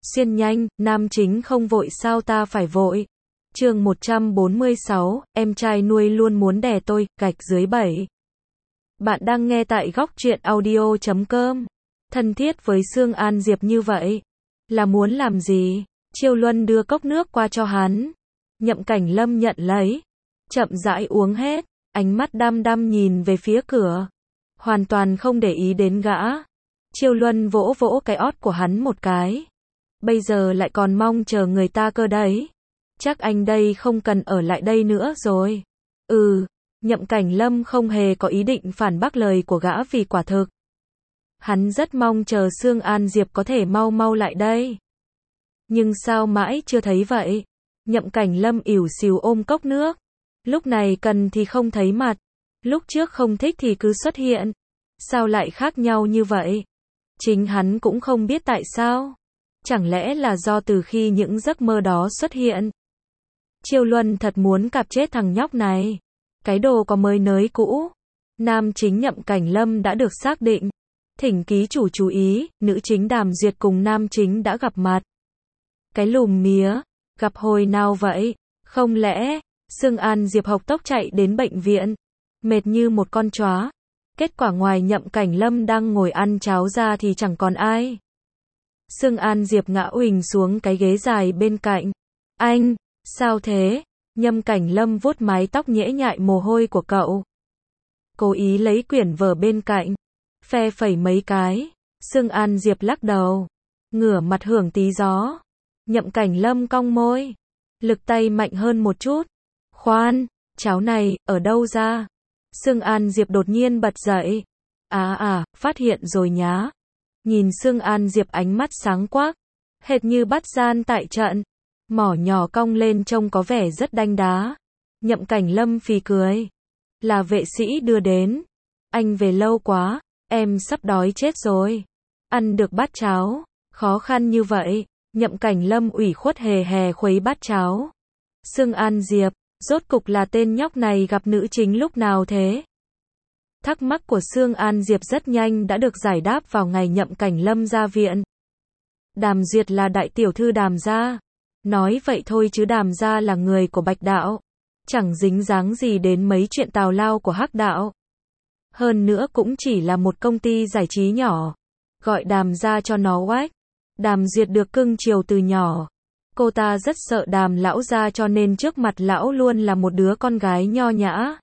Xuyên nhanh, nam chính không vội sao ta phải vội. Chương 146, em trai nuôi luôn muốn đè tôi, gạch dưới 7. Bạn đang nghe tại góc truyện audio.com. Thân thiết với Sương An Diệp như vậy, là muốn làm gì? Chiêu Luân đưa cốc nước qua cho hắn. Nhậm Cảnh Lâm nhận lấy, chậm rãi uống hết, ánh mắt đăm đăm nhìn về phía cửa, hoàn toàn không để ý đến gã. Chiêu Luân vỗ vỗ cái ót của hắn một cái. Bây giờ lại còn mong chờ người ta cơ đấy. Chắc anh đây không cần ở lại đây nữa rồi. Nhậm Cảnh Lâm không hề có ý định phản bác lời của gã vì quả thực hắn rất mong chờ Sương An Diệp có thể mau mau lại đây. Nhưng sao mãi chưa thấy vậy? Nhậm Cảnh Lâm ỉu xìu ôm cốc nước. Lúc này cần thì không thấy mặt, lúc trước không thích thì cứ xuất hiện. Sao lại khác nhau như vậy? Chính hắn cũng không biết tại sao. Chẳng lẽ là do từ khi những giấc mơ đó xuất hiện, Chiêu Luân thật muốn cạp chết thằng nhóc này. Cái đồ có mới nới cũ. Nam chính Nhậm Cảnh Lâm đã được xác định. Thỉnh ký chủ chú ý, nữ chính Đàm Duyệt cùng nam chính đã gặp mặt. Cái lùm mía, gặp hồi nào vậy? Không lẽ Sương An Diệp hộc tốc chạy đến bệnh viện, mệt như một con chó. Kết quả ngoài Nhậm Cảnh Lâm đang ngồi ăn cháo ra thì chẳng còn ai. Sương An Diệp ngã uỳnh xuống cái ghế dài bên cạnh. Anh, sao thế? Nhậm Cảnh Lâm vuốt mái tóc nhễ nhại mồ hôi của cậu, cố ý lấy quyển vở bên cạnh, phe phẩy mấy cái. Sương An Diệp lắc đầu, ngửa mặt hưởng tí gió. Nhậm Cảnh Lâm cong môi, lực tay mạnh hơn một chút. Khoan, cháo này, ở đâu ra? Sương An Diệp đột nhiên bật dậy. Phát hiện rồi nhá. Nhìn Sương An Diệp ánh mắt sáng quắc, hệt như bắt gian tại trận. Mỏ nhỏ cong lên trông có vẻ rất đanh đá. Nhậm Cảnh Lâm phì cười. Là vệ sĩ đưa đến. Anh về lâu quá, em sắp đói chết rồi. Ăn được bát cháo, khó khăn như vậy. Nhậm Cảnh Lâm ủy khuất hề hề khuấy bát cháo. Sương An Diệp, rốt cục là tên nhóc này gặp nữ chính lúc nào thế? Thắc mắc của Sương An Diệp rất nhanh đã được giải đáp vào ngày Nhậm Cảnh Lâm ra viện. Đàm Duyệt là đại tiểu thư Đàm gia. Nói vậy thôi chứ Đàm gia là người của Bạch đạo, chẳng dính dáng gì đến mấy chuyện tào lao của Hắc đạo. Hơn nữa cũng chỉ là một công ty giải trí nhỏ, gọi Đàm gia cho nó oách. Đàm Duyệt được cưng chiều từ nhỏ. Cô ta rất sợ Đàm lão gia cho nên trước mặt lão luôn là một đứa con gái nho nhã,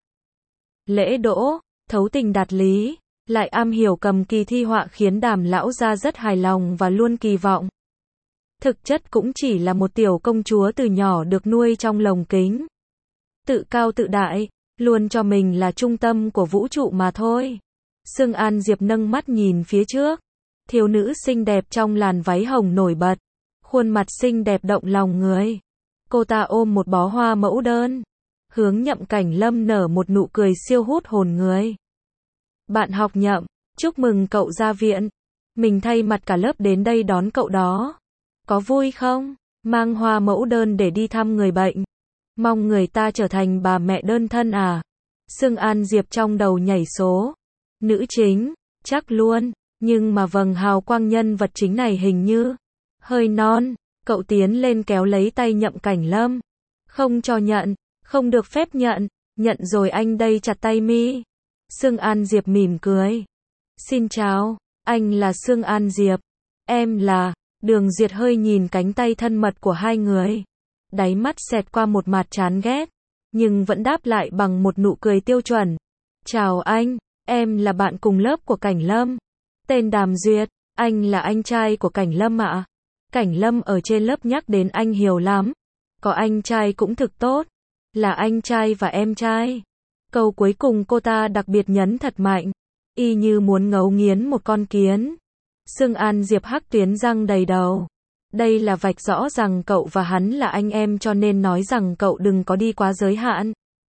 lễ đỗ, thấu tình đạt lý, lại am hiểu cầm kỳ thi họa khiến Đàm lão gia rất hài lòng và luôn kỳ vọng. Thực chất cũng chỉ là một tiểu công chúa từ nhỏ được nuôi trong lồng kính. Tự cao tự đại, luôn cho mình là trung tâm của vũ trụ mà thôi. Sương An Diệp nâng mắt nhìn phía trước. Thiếu nữ xinh đẹp trong làn váy hồng nổi bật. Khuôn mặt xinh đẹp động lòng người. Cô ta ôm một bó hoa mẫu đơn, hướng Nhậm Cảnh Lâm nở một nụ cười siêu hút hồn người. Bạn học Nhậm, chúc mừng cậu ra viện. Mình thay mặt cả lớp đến đây đón cậu đó. Có vui không? Mang hoa mẫu đơn để đi thăm người bệnh. Mong người ta trở thành bà mẹ đơn thân à? Sương An Diệp trong đầu nhảy số. Nữ chính, chắc luôn. Nhưng mà vầng hào quang nhân vật chính này hình như hơi non. Cậu tiến lên kéo lấy tay Nhậm Cảnh Lâm. Không cho nhận, không được phép nhận. Nhận rồi anh đây chặt tay mi. Sương An Diệp mỉm cười. Xin chào, anh là Sương An Diệp. Em là... Đường Duyệt hơi nhìn cánh tay thân mật của hai người. Đáy mắt xẹt qua một mặt chán ghét. Nhưng vẫn đáp lại bằng một nụ cười tiêu chuẩn. Chào anh, em là bạn cùng lớp của Cảnh Lâm. Tên Đàm Duyệt, anh là anh trai của Cảnh Lâm ạ. Cảnh Lâm ở trên lớp nhắc đến anh nhiều lắm. Có anh trai cũng thực tốt. Là anh trai và em trai. Câu cuối cùng cô ta đặc biệt nhấn thật mạnh. Y như muốn ngấu nghiến một con kiến. Sương An Diệp hắc tuyến răng đầy đầu. Đây là vạch rõ rằng cậu và hắn là anh em cho nên nói rằng cậu đừng có đi quá giới hạn.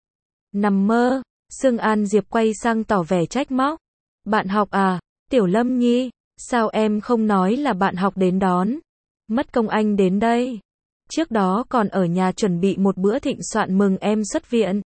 Nằm mơ. Sương An Diệp quay sang tỏ vẻ trách móc. Bạn học à, Tiểu Lâm Nhi, sao em không nói là bạn học đến đón? Mất công anh đến đây. Trước đó còn ở nhà chuẩn bị một bữa thịnh soạn mừng em xuất viện.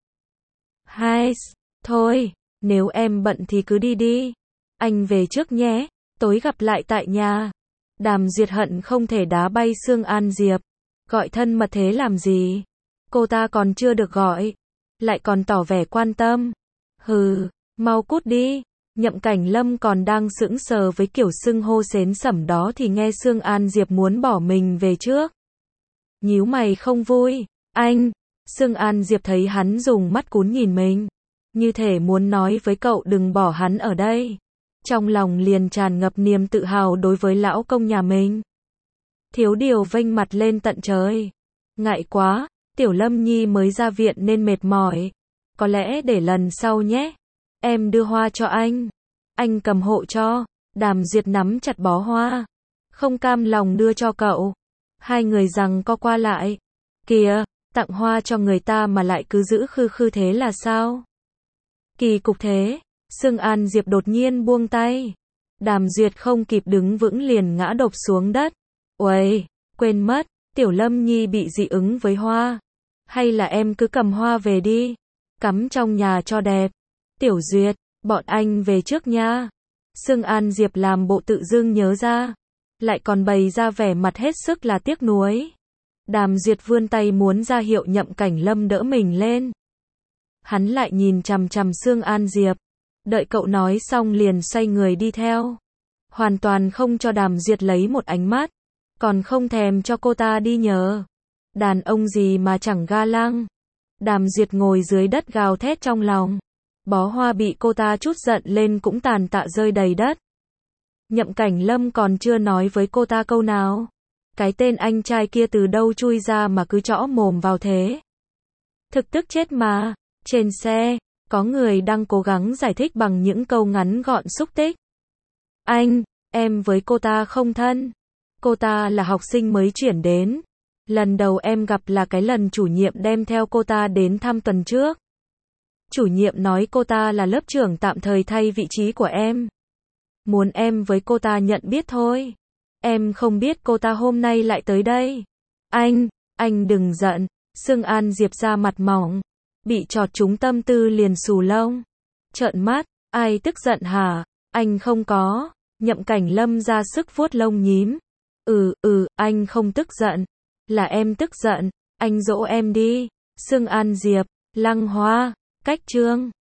Thôi, nếu em bận thì cứ đi đi. Anh về trước nhé, tối gặp lại tại nhà. Đàm Duyệt hận không thể đá bay Sương An Diệp. Gọi thân mật thế làm gì? Cô ta còn chưa được gọi, lại còn tỏ vẻ quan tâm. Hừ, mau cút đi. Nhậm Cảnh Lâm còn đang sững sờ với kiểu xưng hô xến xẩm đó thì nghe Sương An Diệp muốn bỏ mình về trước. Nhíu mày không vui. Anh. Sương An Diệp thấy hắn dùng mắt cún nhìn mình, như thể muốn nói với cậu đừng bỏ hắn ở đây. Trong lòng liền tràn ngập niềm tự hào đối với lão công nhà mình. Thiếu điều vênh mặt lên tận trời. Ngại quá, Tiểu Lâm Nhi mới ra viện nên mệt mỏi. Có lẽ để lần sau nhé. Em đưa hoa cho anh. Anh cầm hộ cho. Đàm Duyệt nắm chặt bó hoa, không cam lòng đưa cho cậu. Hai người giằng co qua lại. Kìa, tặng hoa cho người ta mà lại cứ giữ khư khư thế là sao? Kỳ cục thế. Sương An Diệp đột nhiên buông tay. Đàm Duyệt không kịp đứng vững liền ngã đột xuống đất. Uầy, quên mất, Tiểu Lâm Nhi bị dị ứng với hoa. Hay là em cứ cầm hoa về đi, cắm trong nhà cho đẹp. Tiểu Duyệt, bọn anh về trước nha. Sương An Diệp làm bộ tự dưng nhớ ra, lại còn bày ra vẻ mặt hết sức là tiếc nuối. Đàm Duyệt vươn tay muốn ra hiệu Nhậm Cảnh Lâm đỡ mình lên. Hắn lại nhìn chằm chằm Sương An Diệp, đợi cậu nói xong liền xoay người đi theo. Hoàn toàn không cho Đàm Duyệt lấy một ánh mắt, còn không thèm cho cô ta đi nhờ. Đàn ông gì mà chẳng ga lăng. Đàm Duyệt ngồi dưới đất gào thét trong lòng. Bó hoa bị cô ta trút giận lên cũng tàn tạ rơi đầy đất. Nhậm Cảnh Lâm còn chưa nói với cô ta câu nào. Cái tên anh trai kia từ đâu chui ra mà cứ trõ mồm vào thế. Thực tức chết mà. Trên xe, có người đang cố gắng giải thích bằng những câu ngắn gọn xúc tích. Anh, em với cô ta không thân. Cô ta là học sinh mới chuyển đến. Lần đầu em gặp là cái lần chủ nhiệm đem theo cô ta đến thăm tuần trước. Chủ nhiệm nói cô ta là lớp trưởng tạm thời thay vị trí của em. Muốn em với cô ta nhận biết thôi. Em không biết cô ta hôm nay lại tới đây. Anh đừng giận. Sương An Diệp ra mặt mỏng, bị chọt trúng tâm tư liền xù lông. Trợn mắt, ai tức giận hả? Anh không có. Nhậm Cảnh Lâm ra sức vuốt lông nhím. Anh không tức giận. Là em tức giận. Anh dỗ em đi. Sương An Diệp, Lăng Hoa, Cách Chương.